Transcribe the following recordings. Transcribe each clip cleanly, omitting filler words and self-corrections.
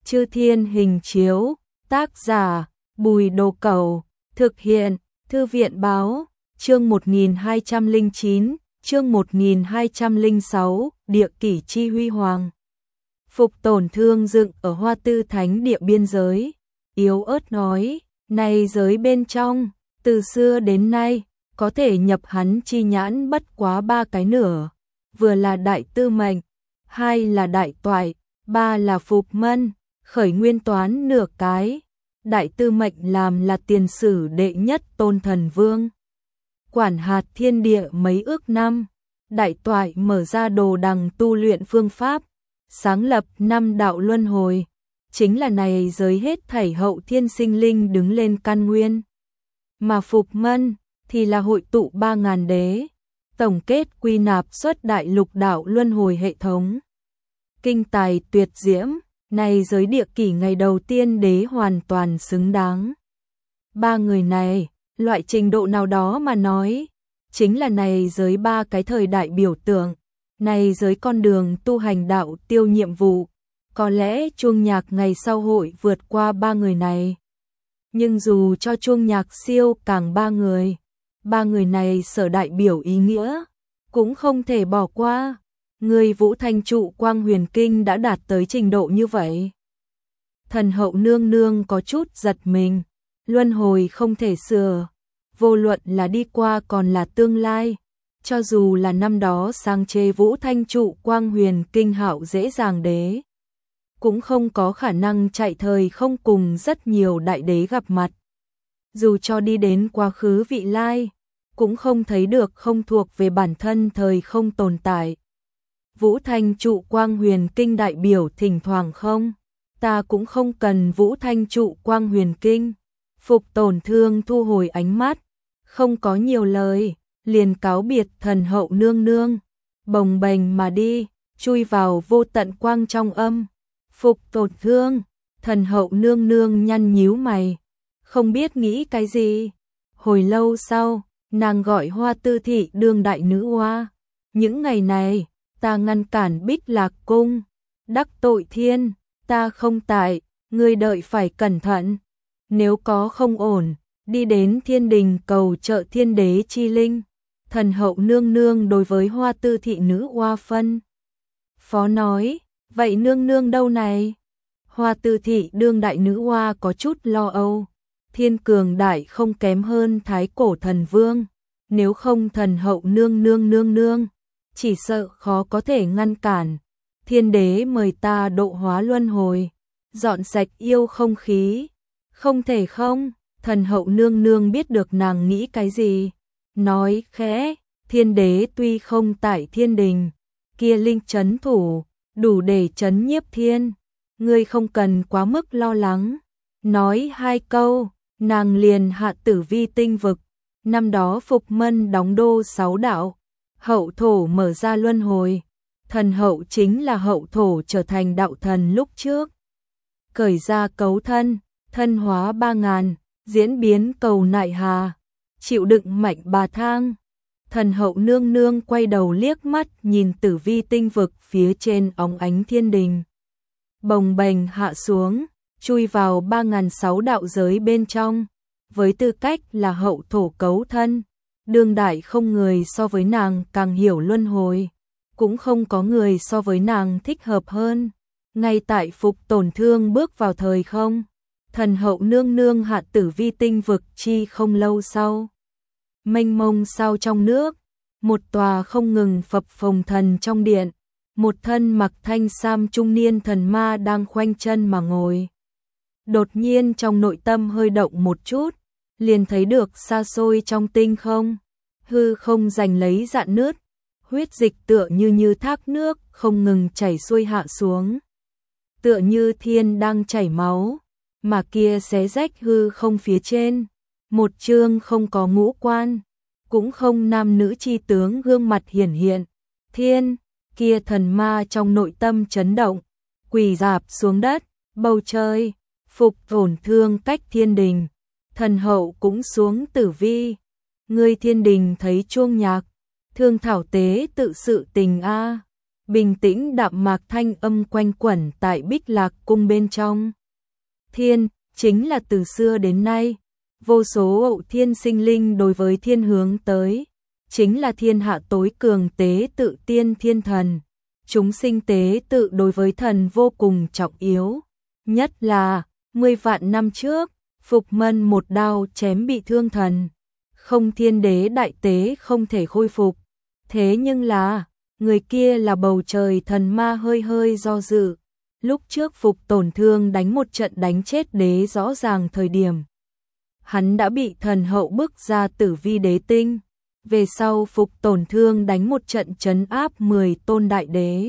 Chư Thiên Hình Chiếu, tác giả Bùi Đồ Cẩu, thực hiện Thư viện Báo, chương 1209, chương 1206, Địa kỷ chi huy hoàng. Phục Tổn Thương dựng ở Hoa Tư Thánh địa biên giới, yếu ớt nói, này giới bên trong, từ xưa đến nay, có thể nhập hắn chi nhãn bất quá 3 cái nửa, vừa là đại tư mệnh, 2 là đại toại, 3 là phục mân, khởi nguyên toán nửa cái. Đại tư mệnh làm là tiền sử đệ nhất tôn thần vương, quản hạt thiên địa mấy ước năm. Đại toại mở ra đồ đằng tu luyện phương pháp, sáng lập 5 đạo luân hồi, chính là này giới hết thảy hậu thiên sinh linh đứng lên căn nguyên. Mà phục mân thì là hội tụ 3.000 đế, tổng kết quy nạp xuất đại lục đạo luân hồi hệ thống. Kinh tài tuyệt diễm, này giới địa kỷ ngày đầu tiên đế hoàn toàn xứng đáng. 3 người này, loại trình độ nào đó mà nói, chính là này giới 3 cái thời đại biểu tượng, này giới con đường tu hành đạo tiêu nhiệm vụ, có lẽ chuông nhạc ngày sau hội vượt qua 3 người này. Nhưng dù cho chuông nhạc siêu càng 3 người này sở đại biểu ý nghĩa, cũng không thể bỏ qua. Người Vũ Thanh trụ Quang Huyền Kinh đã đạt tới trình độ như vậy. Thần hậu nương nương có chút giật mình, luân hồi không thể sửa, vô luận là đi qua còn là tương lai, cho dù là năm đó sang chế Vũ Thanh trụ Quang Huyền Kinh hạo dễ dàng đế, cũng không có khả năng chạy thời không cùng rất nhiều đại đế gặp mặt. Dù cho đi đến quá khứ vị lai, cũng không thấy được không thuộc về bản thân thời không tồn tại. Vũ Thanh trụ Quang Huyền Kinh đại biểu thỉnh thoảng không, ta cũng không cần Vũ Thanh trụ Quang Huyền Kinh. Phục Tổn Thương thu hồi ánh mắt, không có nhiều lời, liền cáo biệt thần hậu nương nương, bồng bềnh mà đi, chui vào vô tận quang trong âm. Phục Tổn Thương, thần hậu nương nương nhăn nhíu mày, không biết nghĩ cái gì. Hồi lâu sau, nàng gọi Hoa Tư Thị đương đại nữ hoa. Những ngày này, ta ngăn cản Bích Lạc Cung, đắc tội thiên, ta không tại, ngươi đợi phải cẩn thận. Nếu có không ổn, đi đến thiên đình cầu trợ thiên đế chi linh. Thần hậu nương nương đối với Hoa Tư Thị nữ hoa phân phó nói, vậy nương nương đâu này? Hoa Tư Thị đương đại nữ hoa có chút lo âu, thiên cường đại không kém hơn thái cổ thần vương, nếu không thần hậu nương nương, chỉ sợ khó có thể ngăn cản. Thiên đế mời ta độ hóa luân hồi, dọn sạch yêu không khí. Không thể không, thần hậu nương nương biết được nàng nghĩ cái gì, nói khẽ, thiên đế tuy không tại thiên đình, kia linh chấn thủ, đủ để chấn nhiếp thiên, ngươi không cần quá mức lo lắng. Nói 2 câu, nàng liền hạ tử vi tinh vực, năm đó Phục Mân đóng đô 6 đạo, hậu thổ mở ra luân hồi, thần hậu chính là hậu thổ trở thành đạo thần lúc trước. Cởi ra cấu thân, thân hóa 3.000, diễn biến cầu nại hà, chịu đựng mạnh bà thang. Thần hậu nương nương quay đầu liếc mắt nhìn tử vi tinh vực phía trên óng ánh thiên đình. Bồng bềnh hạ xuống, chui vào 3.006 đạo giới bên trong, với tư cách là hậu thổ cấu thân. Đương đại không người so với nàng càng hiểu luân hồi, cũng không có người so với nàng thích hợp hơn. Ngay tại Phục Tổn Thương bước vào thời không, thần hậu nương nương hạ tử vi tinh vực chi không lâu sau. Mênh mông sao trong nước, một tòa không ngừng phập phồng thần trong điện, một thân mặc thanh sam trung niên thần ma đang khoanh chân mà ngồi. Đột nhiên trong nội tâm hơi động một chút, liền thấy được xa xôi trong tinh không, hư không giành lấy rạn nứt, huyết dịch tựa như thác nước không ngừng chảy xuôi hạ xuống. Tựa như thiên đang chảy máu, mà kia xé rách hư không phía trên, một chương không có ngũ quan, cũng không nam nữ chi tướng gương mặt hiển hiện. Thiên, kia thần ma trong nội tâm chấn động, quỳ rạp xuống đất, bầu trời, Phục Tổn Thương cách thiên đình, thần hậu cũng xuống tử vi. Ngươi thiên đình thấy chuông nhạc, thương thảo tế tự sự tình a. bình tĩnh đạm mạc thanh âm quanh quẩn tại Bích Lạc cung bên trong. Thiên, chính là từ xưa đến nay, vô số hậu thiên sinh linh đối với thiên hướng tới, chính là thiên hạ tối cường tế tự tiên thiên thần. Chúng sinh tế tự đối với thần vô cùng trọng yếu, nhất là 10 vạn năm trước, Phục Mân một đao chém bị thương thần, không thiên đế đại tế không thể khôi phục. Thế nhưng là, người kia là bầu trời thần ma hơi hơi do dự. Lúc trước Phục tổn thương đánh một trận đánh chết đế rõ ràng thời điểm. Hắn đã bị thần hậu bức ra tử vi đế tinh. Về sau Phục tổn thương đánh một trận trấn áp 10 tôn đại đế.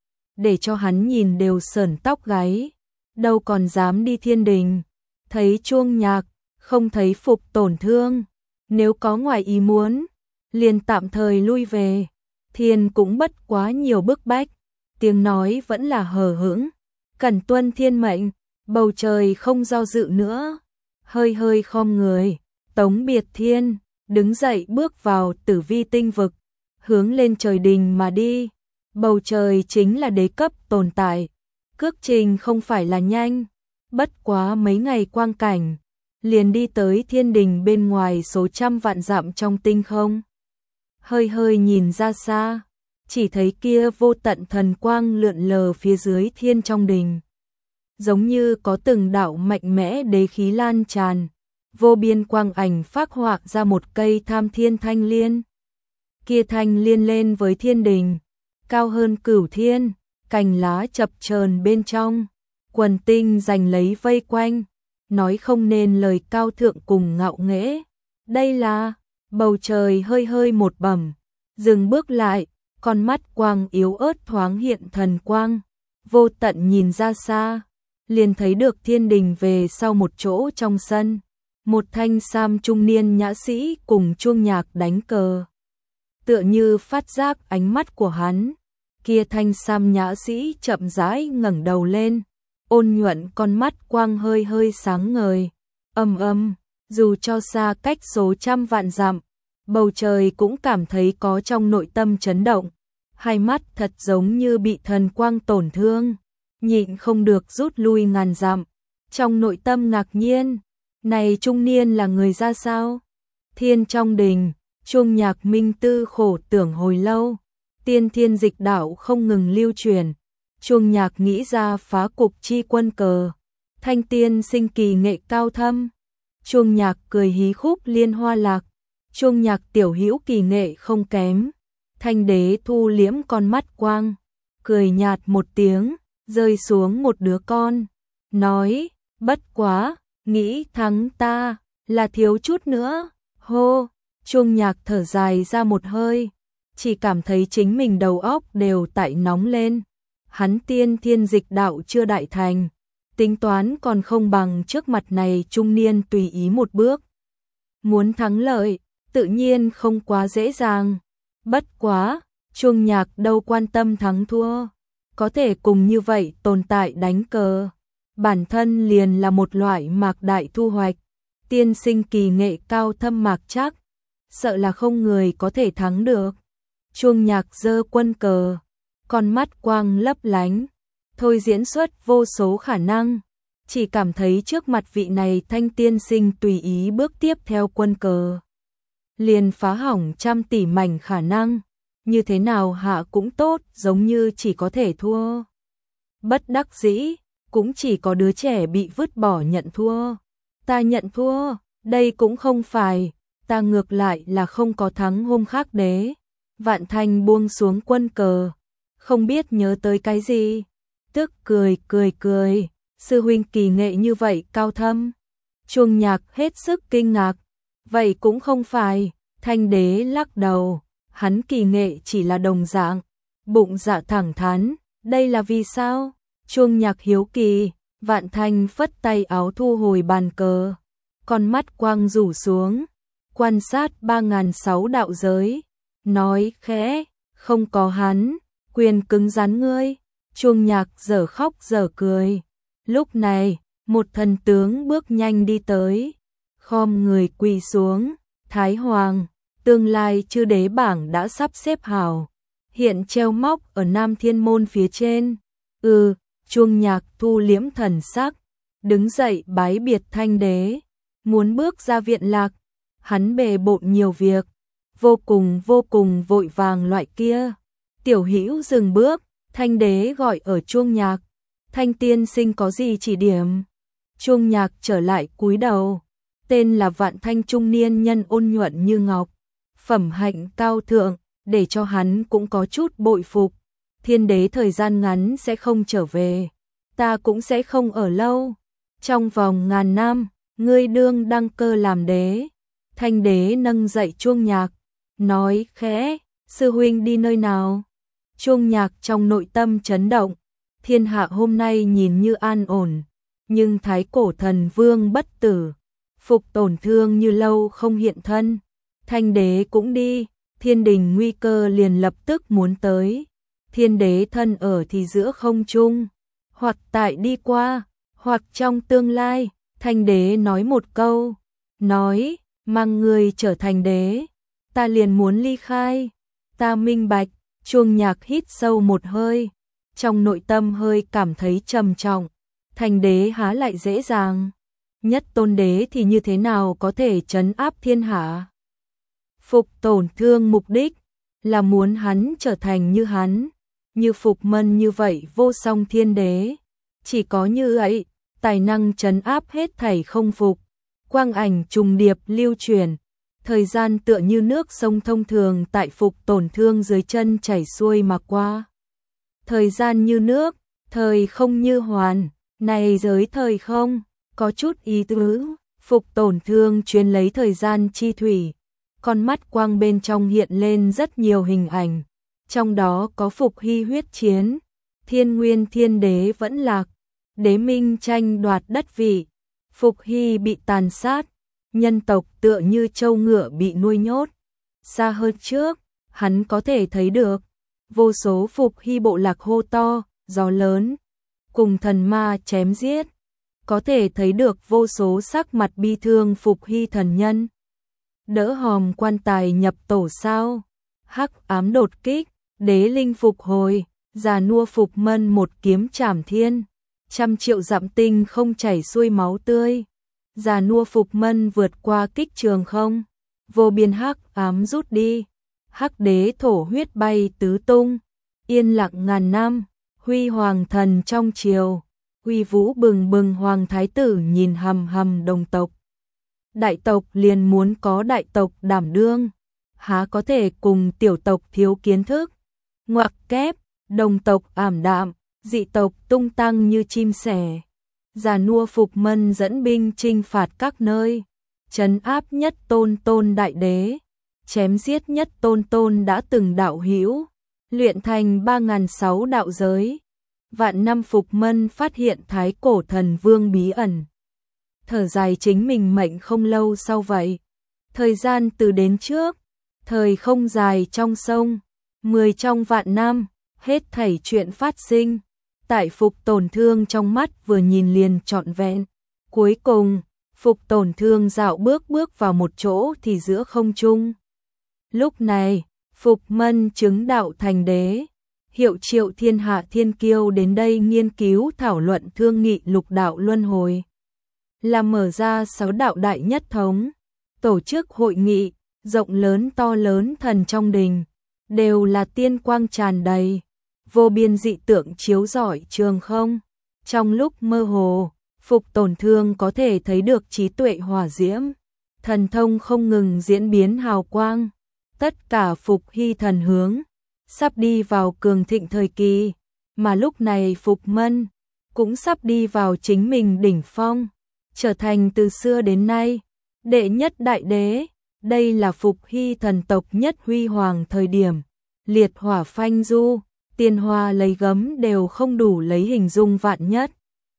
Để cho hắn nhìn đều sởn tóc gáy. Đâu còn dám đi thiên đình. Thấy chuông nhạc, không thấy Phục tổn thương. Nếu có ngoài ý muốn, liền tạm thời lui về. Thiên cũng bất quá nhiều bức bách. Tiếng nói vẫn là hờ hững. Cẩn tuân thiên mệnh, bầu trời không do dự nữa. Hơi hơi khom người, tống biệt thiên, đứng dậy bước vào tử vi tinh vực, hướng lên trời đình mà đi. Bầu trời chính là đế cấp tồn tại, cước trình không phải là nhanh, bất quá mấy ngày quang cảnh, liền đi tới thiên đình bên ngoài số trăm vạn dặm trong tinh không. Hơi hơi nhìn ra xa, chỉ thấy kia vô tận thần quang lượn lờ phía dưới thiên trong đình. Giống như có từng đạo mạnh mẽ đế khí lan tràn, vô biên quang ảnh phác họa ra một cây tham thiên thanh liên. Kia thanh liên lên với thiên đình, cao hơn cửu thiên, cành lá chập chờn bên trong, quần tinh giành lấy vây quanh, nói không nên lời cao thượng cùng ngạo nghễ. Đây là, bầu trời hơi hơi một bẩm, dừng bước lại, con mắt quang yếu ớt thoáng hiện thần quang, vô tận nhìn ra xa, liền thấy được thiên đình về sau một chỗ trong sân, một thanh sam trung niên nhã sĩ cùng chuông nhạc đánh cờ. Tựa như phát giác ánh mắt của hắn, kia thanh sam nhã sĩ chậm rãi ngẩng đầu lên, ôn nhuận con mắt quang hơi hơi sáng ngời. Dù cho xa cách số trăm vạn dặm, bầu trời cũng cảm thấy có trong nội tâm chấn động, hai mắt thật giống như bị thần quang tổn thương, nhịn không được rút lui ngàn dặm, trong nội tâm ngạc nhiên, này trung niên là người ra sao? Thiên trong đình, chuông nhạc minh tư khổ tưởng hồi lâu, tiên thiên dịch đạo không ngừng lưu truyền, chuông nhạc nghĩ ra phá cục chi quân cờ, thanh tiên sinh kỳ nghệ cao thâm, chuông nhạc cười hí khúc liên hoa lạc, chuông nhạc tiểu hữu kỳ nghệ không kém, thanh đế thu liễm con mắt quang, cười nhạt một tiếng, rơi xuống một đứa con, nói, bất quá, nghĩ thắng ta, là thiếu chút nữa, hô, chuông nhạc thở dài ra một hơi, chỉ cảm thấy chính mình đầu óc đều tại nóng lên, hắn tiên thiên dịch đạo chưa đại thành, tính toán còn không bằng trước mặt này trung niên tùy ý một bước. Muốn thắng lợi, tự nhiên không quá dễ dàng, bất quá, chuông nhạc đâu quan tâm thắng thua, có thể cùng như vậy tồn tại đánh cờ. Bản thân liền là một loại mạc đại thu hoạch, tiên sinh kỳ nghệ cao thâm mạc chắc, sợ là không người có thể thắng được. Chuông nhạc giơ quân cờ, con mắt quang lấp lánh, thôi diễn xuất vô số khả năng, chỉ cảm thấy trước mặt vị này thanh tiên sinh tùy ý bước tiếp theo quân cờ. Liền phá hỏng trăm tỷ mảnh khả năng, như thế nào hạ cũng tốt, giống như chỉ có thể thua. Bất đắc dĩ, cũng chỉ có đứa trẻ bị vứt bỏ nhận thua. Ta nhận thua, đây cũng không phải, ta ngược lại là không có thắng hôm khác đế. Vạn Thanh buông xuống quân cờ, không biết nhớ tới cái gì, tức cười, sư huynh kỳ nghệ như vậy cao thâm. Chuông nhạc hết sức kinh ngạc, vậy cũng không phải, Thanh đế lắc đầu, hắn kỳ nghệ chỉ là đồng dạng, bụng dạ thẳng thắn, đây là vì sao? Chuông nhạc hiếu kỳ, Vạn Thanh phất tay áo thu hồi bàn cờ, con mắt quang rủ xuống, quan sát 3006 đạo giới, nói khẽ, không có hắn, quyền cứng rắn ngươi. Chuông nhạc dở khóc dở cười. Lúc này, một thần tướng bước nhanh đi tới, khom người quỳ xuống, Thái Hoàng, tương lai chư đế bảng đã sắp xếp hảo, hiện treo móc ở Nam Thiên Môn phía trên. Chuông Nhạc thu liễm thần sắc, đứng dậy bái biệt Thanh đế, muốn bước ra viện lạc, hắn bề bộn nhiều việc, vô cùng vội vàng loại kia. Tiểu Hữu dừng bước, Thanh đế gọi ở Chuông Nhạc, Thanh tiên sinh có gì chỉ điểm? Chuông Nhạc trở lại cúi đầu, tên là Vạn Thanh trung niên nhân ôn nhuận như ngọc, phẩm hạnh cao thượng, để cho hắn cũng có chút bội phục. Thiên đế thời gian ngắn sẽ không trở về, ta cũng sẽ không ở lâu. Trong vòng ngàn năm, ngươi đương đăng cơ làm đế. Thanh đế nâng dậy Chuông Nhạc, nói khẽ, sư huynh đi nơi nào? Chuông Nhạc trong nội tâm chấn động, thiên hạ hôm nay nhìn như an ổn, nhưng thái cổ thần vương bất tử, Phục Tổn Thương như lâu không hiện thân. Thanh đế cũng đi, thiên đình nguy cơ liền lập tức muốn tới. Thiên đế thân ở thì giữa không trung, hoặc tại đi qua, hoặc trong tương lai. Thanh đế nói một câu, nói, mang người trở thành đế, ta liền muốn ly khai. Ta minh bạch. Chuông Nhạc hít sâu một hơi, trong nội tâm hơi cảm thấy trầm trọng. Thành đế há lại dễ dàng, nhất tôn đế thì như thế nào có thể trấn áp thiên hạ? Phục Tổn Thương mục đích là muốn hắn trở thành như hắn, như Phục Mân như vậy vô song thiên đế. Chỉ có như ấy, tài năng trấn áp hết thảy không phục, quang ảnh trùng điệp lưu truyền. Thời gian tựa như nước sông thông thường tại Phục Tổn Thương dưới chân chảy xuôi mà qua. Thời gian như nước, thời không như hoàn, này giới thời không, có chút ý tứ. Phục Tổn Thương chuyên lấy thời gian chi thủy, con mắt quang bên trong hiện lên rất nhiều hình ảnh, trong đó có Phục Hy huyết chiến, Thiên Nguyên Thiên Đế vẫn lạc, Đế Minh tranh đoạt đất vị, Phục Hy bị tàn sát. Nhân tộc tựa như trâu ngựa bị nuôi nhốt. Xa hơn trước, hắn có thể thấy được vô số Phục Hy bộ lạc hô to, gió lớn, cùng thần ma chém giết. Có thể thấy được vô số sắc mặt bi thương Phục Hy thần nhân. Đỡ hòm quan tài nhập tổ sao, hắc ám đột kích, đế linh phục hồi, già nua Phục Mân một kiếm trảm thiên, 100 triệu dặm tinh không chảy xuôi máu tươi. Già nua Phục Mân vượt qua kích trường không, vô biên hắc ám rút đi, hắc đế thổ huyết bay tứ tung, yên lặng ngàn năm, huy hoàng thần trong triều, huy vũ bừng bừng hoàng thái tử nhìn hầm hầm đồng tộc. Đại tộc liền muốn có đại tộc đảm đương, há có thể cùng tiểu tộc thiếu kiến thức. Ngoặc kép, đồng tộc ảm đạm, dị tộc tung tăng như chim sẻ. Già nua Phục Mân dẫn binh chinh phạt các nơi, trấn áp nhất tôn đại đế, chém giết nhất tôn đã từng đạo hữu, luyện thành 3006 đạo giới. Vạn năm Phục Mân phát hiện thái cổ thần vương bí ẩn, thở dài chính mình mệnh không lâu sau vậy. Thời gian từ đến trước, thời không dài trong sông, 10 trong vạn năm, hết thảy chuyện phát sinh. Tại Phục Tổn Thương trong mắt vừa nhìn liền trọn vẹn. Cuối cùng, Phục Tổn Thương dạo bước vào một chỗ thì giữa không trung. Lúc này, Phục Mân chứng đạo thành đế, hiệu triệu thiên hạ thiên kiêu đến đây nghiên cứu thảo luận thương nghị lục đạo luân hồi, làm mở ra 6 đạo đại nhất thống, tổ chức hội nghị, rộng lớn to lớn thần trong đình, đều là tiên quang tràn đầy. Vô biên dị tượng chiếu rọi trường không. Trong lúc mơ hồ, Phục Tổn Thương có thể thấy được trí tuệ hỏa diễm, thần thông không ngừng diễn biến hào quang. Tất cả Phục Hy thần hướng, sắp đi vào cường thịnh thời kỳ, mà lúc này Phục Mân cũng sắp đi vào chính mình đỉnh phong, trở thành từ xưa đến nay đệ nhất đại đế. Đây là Phục Hy thần tộc nhất huy hoàng thời điểm, liệt hỏa phanh du, tiền hoa lấy gấm đều không đủ lấy hình dung vạn nhất.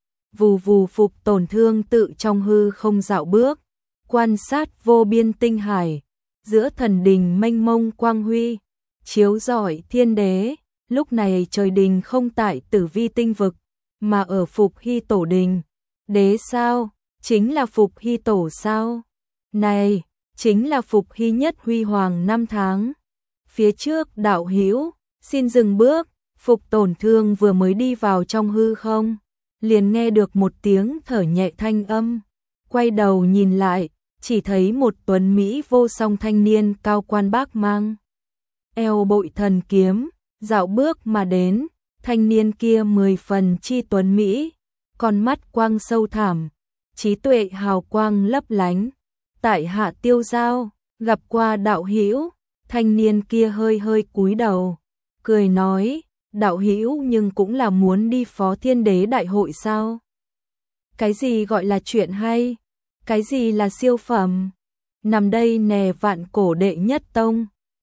Vù vù Phục Tổn Thương tự trong hư không dạo bước, quan sát vô biên tinh hải, giữa thần đình mênh mông quang huy, chiếu rọi thiên đế. Lúc này trời đình không tại Tử Vi tinh vực, mà ở Phục Hy tổ đình. Đế sao? Chính là Phục Hy tổ sao? Này, chính là Phục Hy nhất huy hoàng năm tháng. Phía trước đạo hữu, Xin dừng bước, Phục Tổn Thương vừa mới đi vào trong hư không, liền nghe được một tiếng thở nhẹ thanh âm, quay đầu nhìn lại, chỉ thấy một tuấn mỹ vô song thanh niên cao quan bác mang eo bội thần kiếm, dạo bước mà đến, thanh niên kia 10 phần chi tuấn mỹ, con mắt quang sâu thẳm, trí tuệ hào quang lấp lánh. Tại hạ Tiêu Giao, gặp qua đạo hữu, thanh niên kia hơi hơi cúi đầu, cười nói, đạo hữu nhưng cũng là muốn đi Phó Thiên Đế đại hội sao? Cái gì gọi là chuyện hay? Cái gì là siêu phẩm? Nằm đây nè Vạn Cổ đệ nhất tông,